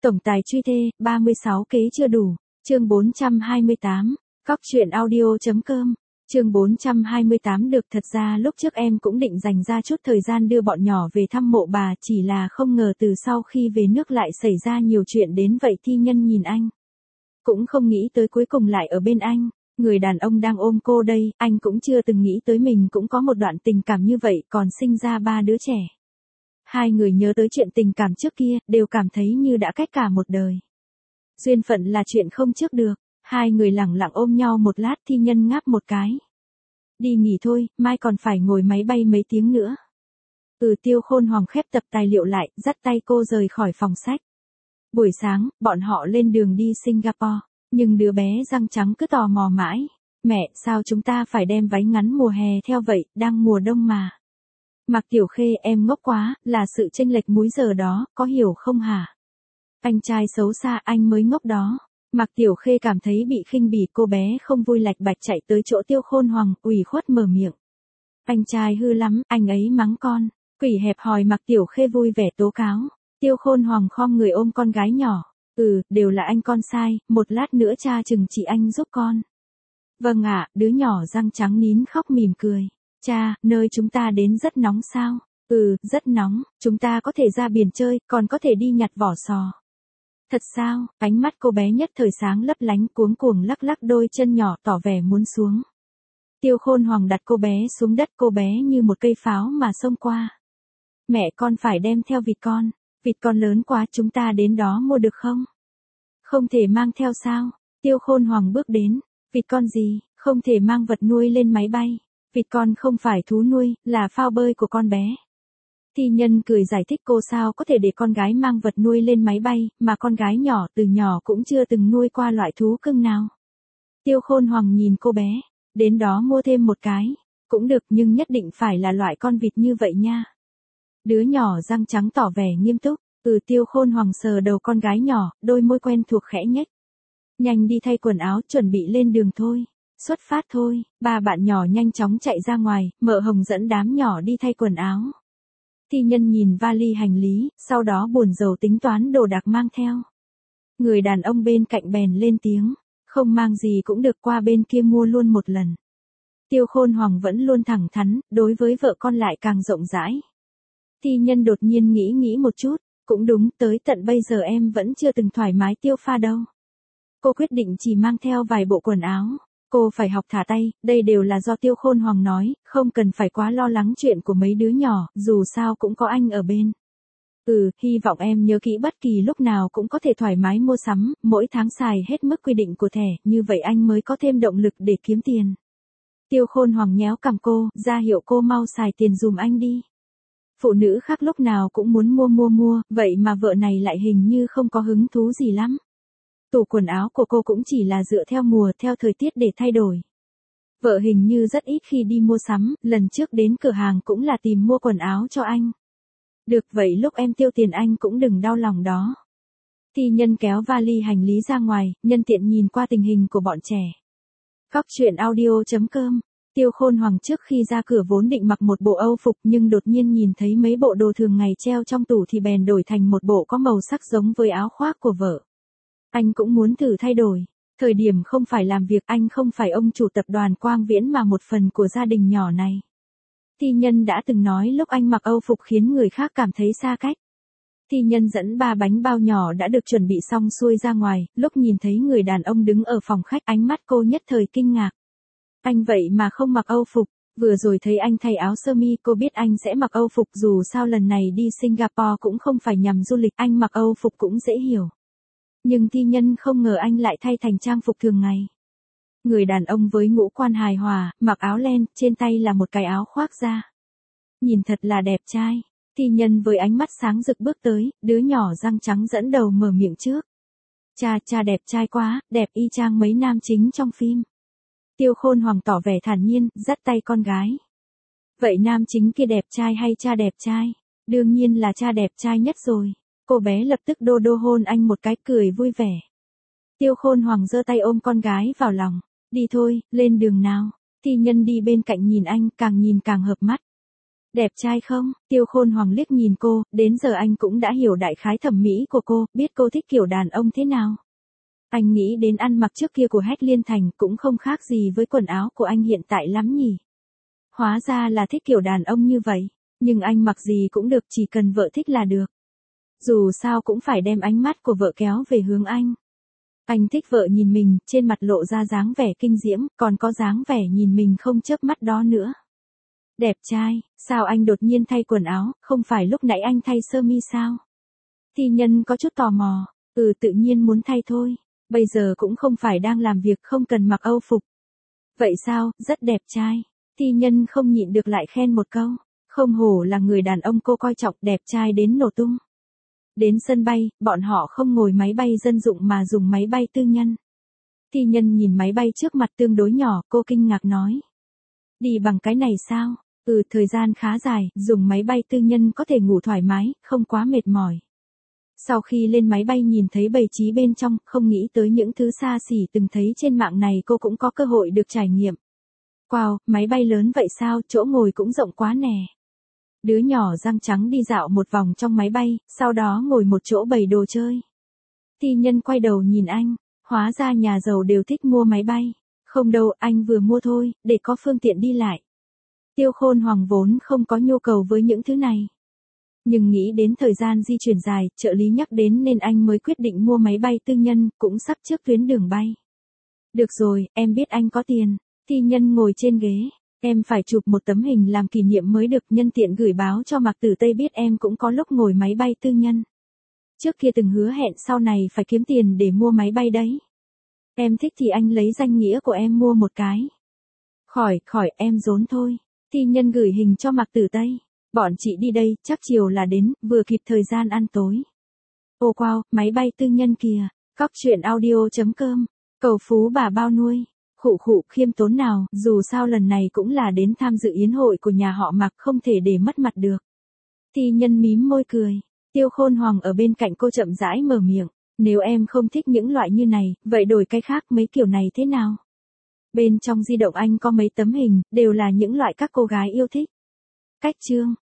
Tổng tài truy thê, 36 kế chưa đủ. Chương 428. Cóc truyện audio.com. Chương 428 được thật ra lúc trước em cũng định dành ra chút thời gian đưa bọn nhỏ về thăm mộ bà, chỉ là không ngờ từ sau khi về nước lại xảy ra nhiều chuyện đến vậy. Thi Nhân nhìn anh. Cũng không nghĩ tới cuối cùng lại ở bên anh. Người đàn ông đang ôm cô đây, anh cũng chưa từng nghĩ tới mình cũng có một đoạn tình cảm như vậy, còn sinh ra 3 đứa trẻ. Hai người nhớ tới chuyện tình cảm trước kia, đều cảm thấy như đã cách cả một đời. Duyên phận là chuyện không trước được. Hai người lẳng lặng ôm nhau một lát. Thi Nhân ngáp một cái. Đi nghỉ thôi, mai còn phải ngồi máy bay mấy tiếng nữa. Tiêu Khôn Hoàng khép tập tài liệu lại, dắt tay cô rời khỏi phòng sách. Buổi sáng, bọn họ lên đường đi Singapore, nhưng đứa bé răng trắng cứ tò mò mãi. Mẹ, sao chúng ta phải đem váy ngắn mùa hè theo vậy, đang mùa đông mà. Mạc Tiểu Khê, em ngốc quá, là sự chênh lệch múi giờ đó, có hiểu không hả? Anh trai xấu xa, anh mới ngốc đó. Mạc Tiểu Khê cảm thấy bị khinh bỉ, cô bé không vui lạch bạch chạy tới chỗ Tiêu Khôn Hoàng, ủy khuất mở miệng. Anh trai hư lắm, anh ấy mắng con. Quỷ hẹp hòi. Mạc Tiểu Khê vui vẻ tố cáo. Tiêu Khôn Hoàng khom người ôm con gái nhỏ. Đều là anh con sai, một lát nữa cha trừng trị anh giúp con. Vâng ạ, đứa nhỏ răng trắng nín khóc mỉm cười. Cha, nơi chúng ta đến rất nóng sao? Rất nóng, chúng ta có thể ra biển chơi, còn có thể đi nhặt vỏ sò. Thật sao? Ánh mắt cô bé nhất thời sáng lấp lánh, cuống cuồng lắc lắc đôi chân nhỏ tỏ vẻ muốn xuống. Tiêu Khôn Hoàng đặt cô bé xuống đất, cô bé như một cây pháo mà xông qua. Mẹ, con phải đem theo vịt con. Vịt con lớn quá, chúng ta đến đó mua được không? Không thể mang theo sao? Tiêu Khôn Hoàng bước đến. Vịt con gì? Không thể mang vật nuôi lên máy bay. Vịt con không phải thú nuôi, là phao bơi của con bé. Thi Nhân cười giải thích cô sao có thể để con gái mang vật nuôi lên máy bay, mà con gái nhỏ từ nhỏ cũng chưa từng nuôi qua loại thú cưng nào. Tiêu Khôn Hoàng nhìn cô bé. Đến đó mua thêm một cái. Cũng được, nhưng nhất định phải là loại con vịt như vậy nha. Đứa nhỏ răng trắng tỏ vẻ nghiêm túc. Tiêu Khôn Hoàng sờ đầu con gái nhỏ, đôi môi quen thuộc khẽ nhếch. Nhanh đi thay quần áo, chuẩn bị lên đường thôi. Xuất phát thôi. Ba bạn nhỏ nhanh chóng chạy ra ngoài, Mợ Hồng dẫn đám nhỏ đi thay quần áo. Thi Nhân nhìn vali hành lý, sau đó buồn rầu tính toán đồ đạc mang theo. Người đàn ông bên cạnh bèn lên tiếng. Không mang gì cũng được, qua bên kia mua luôn một lần. Tiêu Khôn Hoàng vẫn luôn thẳng thắn, đối với vợ con lại càng rộng rãi. Thi Nhân đột nhiên nghĩ một chút. Cũng đúng, tới tận bây giờ em vẫn chưa từng thoải mái tiêu pha đâu. Cô quyết định chỉ mang theo vài bộ quần áo. Cô phải học thả tay, đây đều là do Tiêu Khôn Hoàng nói, không cần phải quá lo lắng chuyện của mấy đứa nhỏ, dù sao cũng có anh ở bên. Hy vọng em nhớ kỹ bất kỳ lúc nào cũng có thể thoải mái mua sắm, mỗi tháng xài hết mức quy định của thẻ, như vậy anh mới có thêm động lực để kiếm tiền. Tiêu Khôn Hoàng nhéo cằm cô, ra hiệu cô mau xài tiền dùm anh đi. Phụ nữ khác lúc nào cũng muốn mua, vậy mà vợ này lại hình như không có hứng thú gì lắm. Tủ quần áo của cô cũng chỉ là dựa theo mùa, theo thời tiết để thay đổi. Vợ hình như rất ít khi đi mua sắm, lần trước đến cửa hàng cũng là tìm mua quần áo cho anh. Được vậy lúc em tiêu tiền anh cũng đừng đau lòng đó. Thi Nhân kéo vali hành lý ra ngoài, nhân tiện nhìn qua tình hình của bọn trẻ. Cóc truyện audio.com. Tiêu Khôn Hoàng trước khi ra cửa vốn định mặc một bộ Âu phục, nhưng đột nhiên nhìn thấy mấy bộ đồ thường ngày treo trong tủ thì bèn đổi thành một bộ có màu sắc giống với áo khoác của vợ. Anh cũng muốn thử thay đổi. Thời điểm không phải làm việc, anh không phải ông chủ tập đoàn Quang Viễn mà một phần của gia đình nhỏ này. Thi Nhân đã từng nói lúc anh mặc Âu phục khiến người khác cảm thấy xa cách. Thi Nhân dẫn 3 bánh bao nhỏ đã được chuẩn bị xong xuôi ra ngoài, lúc nhìn thấy người đàn ông đứng ở phòng khách, ánh mắt cô nhất thời kinh ngạc. Anh vậy mà không mặc Âu phục, vừa rồi thấy anh thay áo sơ mi, cô biết anh sẽ mặc Âu phục, dù sao lần này đi Singapore cũng không phải nhằm du lịch, anh mặc Âu phục cũng dễ hiểu. Nhưng Thi Nhân không ngờ anh lại thay thành trang phục thường ngày. Người đàn ông với ngũ quan hài hòa, mặc áo len, trên tay là một cái áo khoác da. Nhìn thật là đẹp trai. Thi Nhân với ánh mắt sáng rực bước tới, đứa nhỏ răng trắng dẫn đầu mở miệng trước. Cha đẹp trai quá, đẹp y chang mấy nam chính trong phim. Tiêu Khôn Hoàng tỏ vẻ thản nhiên, dắt tay con gái. Vậy nam chính kia đẹp trai hay cha đẹp trai? Đương nhiên là cha đẹp trai nhất rồi. Cô bé lập tức đô hôn anh một cái, cười vui vẻ. Tiêu Khôn Hoàng giơ tay ôm con gái vào lòng. Đi thôi, lên đường nào. Thi Nhân đi bên cạnh nhìn anh, càng nhìn càng hợp mắt. Đẹp trai không? Tiêu Khôn Hoàng liếc nhìn cô, đến giờ anh cũng đã hiểu đại khái thẩm mỹ của cô, biết cô thích kiểu đàn ông thế nào. Anh nghĩ đến ăn mặc trước kia của Hách Liên Thành cũng không khác gì với quần áo của anh hiện tại lắm nhỉ. Hóa ra là thích kiểu đàn ông như vậy, nhưng anh mặc gì cũng được, chỉ cần vợ thích là được. Dù sao cũng phải đem ánh mắt của vợ kéo về hướng anh. Anh thích vợ nhìn mình, trên mặt lộ ra dáng vẻ kinh diễm, còn có dáng vẻ nhìn mình không chớp mắt đó nữa. Đẹp trai, sao anh đột nhiên thay quần áo, không phải lúc nãy anh thay sơ mi sao? Thi Nhân có chút tò mò, tự nhiên muốn thay thôi, bây giờ cũng không phải đang làm việc không cần mặc âu phục. Vậy sao, rất đẹp trai. Thi Nhân không nhịn được lại khen một câu, không hổ là người đàn ông cô coi trọng, đẹp trai đến nổ tung. Đến sân bay, bọn họ không ngồi máy bay dân dụng mà dùng máy bay tư nhân. Thi Nhân nhìn máy bay trước mặt tương đối nhỏ, cô kinh ngạc nói. Đi bằng cái này sao? Thời gian khá dài, dùng máy bay tư nhân có thể ngủ thoải mái, không quá mệt mỏi. Sau khi lên máy bay nhìn thấy bày trí bên trong, không nghĩ tới những thứ xa xỉ từng thấy trên mạng này cô cũng có cơ hội được trải nghiệm. Wow, máy bay lớn vậy sao, chỗ ngồi cũng rộng quá nè. Đứa nhỏ răng trắng đi dạo một vòng trong máy bay, sau đó ngồi một chỗ bày đồ chơi. Thi Nhân quay đầu nhìn anh, hóa ra nhà giàu đều thích mua máy bay. Không đâu, anh vừa mua thôi, để có phương tiện đi lại. Tiêu Khôn Hoàng vốn không có nhu cầu với những thứ này. Nhưng nghĩ đến thời gian di chuyển dài, trợ lý nhắc đến nên anh mới quyết định mua máy bay tư nhân, cũng sắp trước tuyến đường bay. Được rồi, em biết anh có tiền. Thi Nhân ngồi trên ghế. Em phải chụp một tấm hình làm kỷ niệm mới được, nhân tiện gửi báo cho Mạc Tử Tây biết em cũng có lúc ngồi máy bay tư nhân. Trước kia từng hứa hẹn sau này phải kiếm tiền để mua máy bay đấy. Em thích thì anh lấy danh nghĩa của em mua một cái. Khỏi, em dốn thôi. Thi Nhân gửi hình cho Mạc Tử Tây. Bọn chị đi đây, chắc chiều là đến, vừa kịp thời gian ăn tối. Ô wow, máy bay tư nhân kìa. Cóc truyện audio.com. Cầu phú bà bao nuôi. Khụ khiêm tốn nào, dù sao lần này cũng là đến tham dự yến hội của nhà họ Mạc, không thể để mất mặt được. Thi Nhân mím môi cười. Tiêu Khôn Hoàng ở bên cạnh cô chậm rãi mở miệng. Nếu em không thích những loại như này, vậy đổi cái khác, mấy kiểu này thế nào? Bên trong di động anh có mấy tấm hình, đều là những loại các cô gái yêu thích. Cách chương.